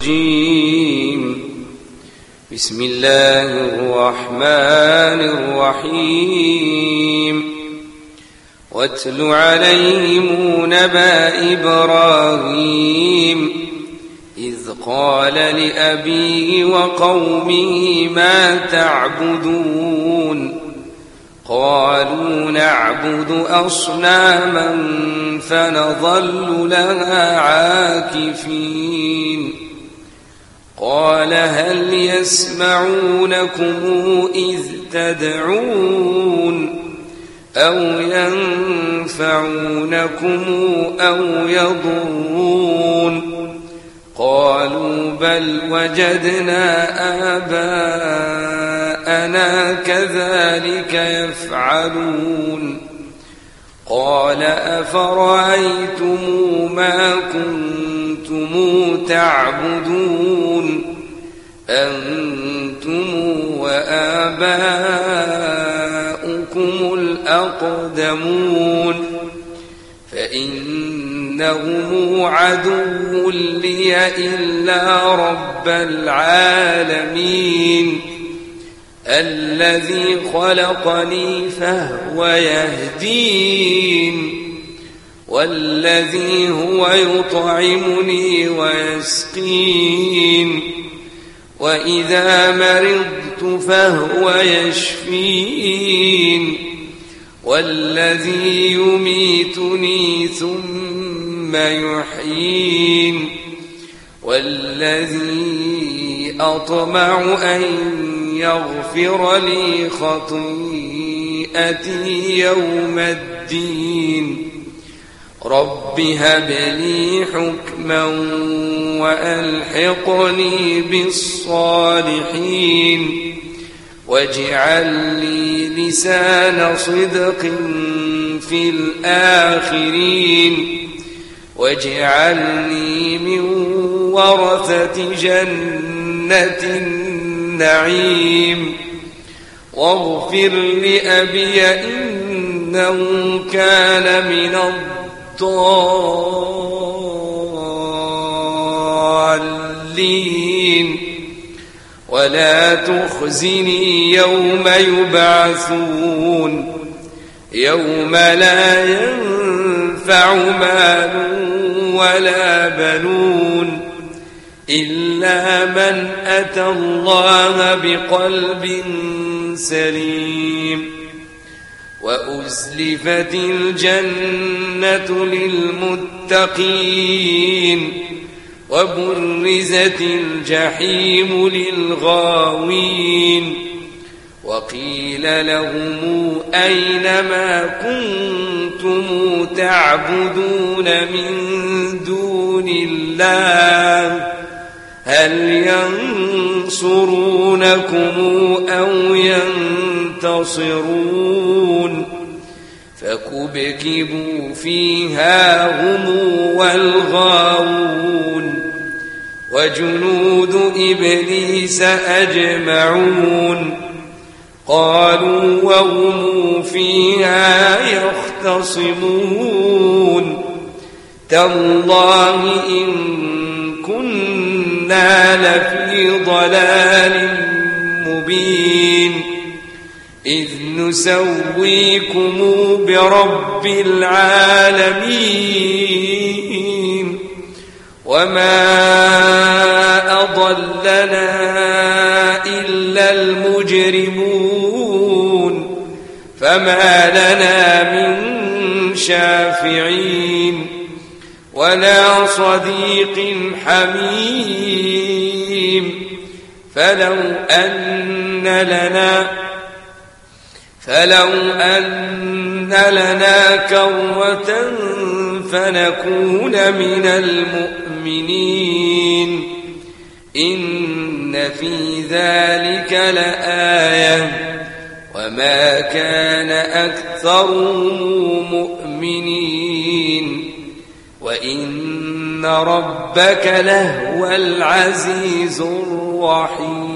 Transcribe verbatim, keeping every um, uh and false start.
بسم الله الرحمن الرحيم واتل عليهم نبأ إبراهيم إذ قال لأبيه وقومه ما تعبدون قالوا نعبد أصناما فنظل لها عاكفين قال هل يسمعونكم إذ تدعون أو ينفعونكم أو يضرون قالوا بل وجدنا آباءنا كذلك يفعلون قال أفرأيتم ما كنتم تعبدون أنتم وآباؤكم الأقدمون فإنهم عدو لي إلا رب العالمين الذي خلقني فهو يهدين والذي هو يطعمني ويسقين وإذا مرضت فهو يشفين والذي يميتني ثم يحيين والذي أطمع أن يغفر لي خطيئتي يوم الدين رب هب لي حكما وألحقني بالصالحين واجعل لي لسان صدق في الآخرين واجعلني من ورثة جنة النعيم واغفر لأبي إنه كان من الضالين ولا تخزني يوم يبعثون يوم لا ينفع مال ولا بنون إلا من أتى الله بقلب سليم وأزلفت الجنة للمتقين وبرزت الجحيم للغاوين وقيل لهم أين ما كنتم تعبدون من دون الله هل ينصرونكم أو ينتصرون فكبكبوا فيها هم والغاوون وجنود إبليس أجمعون قالوا وهم فيها يختصمون تالله إن كنا لفي ضلال مبين إذ نسويكم برب العالمين وما أضلنا إلا المجرمون فما لنا من شافعين ولا صديق حميم فلو أن لنا فلو أن لنا كرة فنكون من المؤمنين إن في ذلك لآية وما كان أكثرهم مؤمنين وإن ربك لهو العزيز الرحيم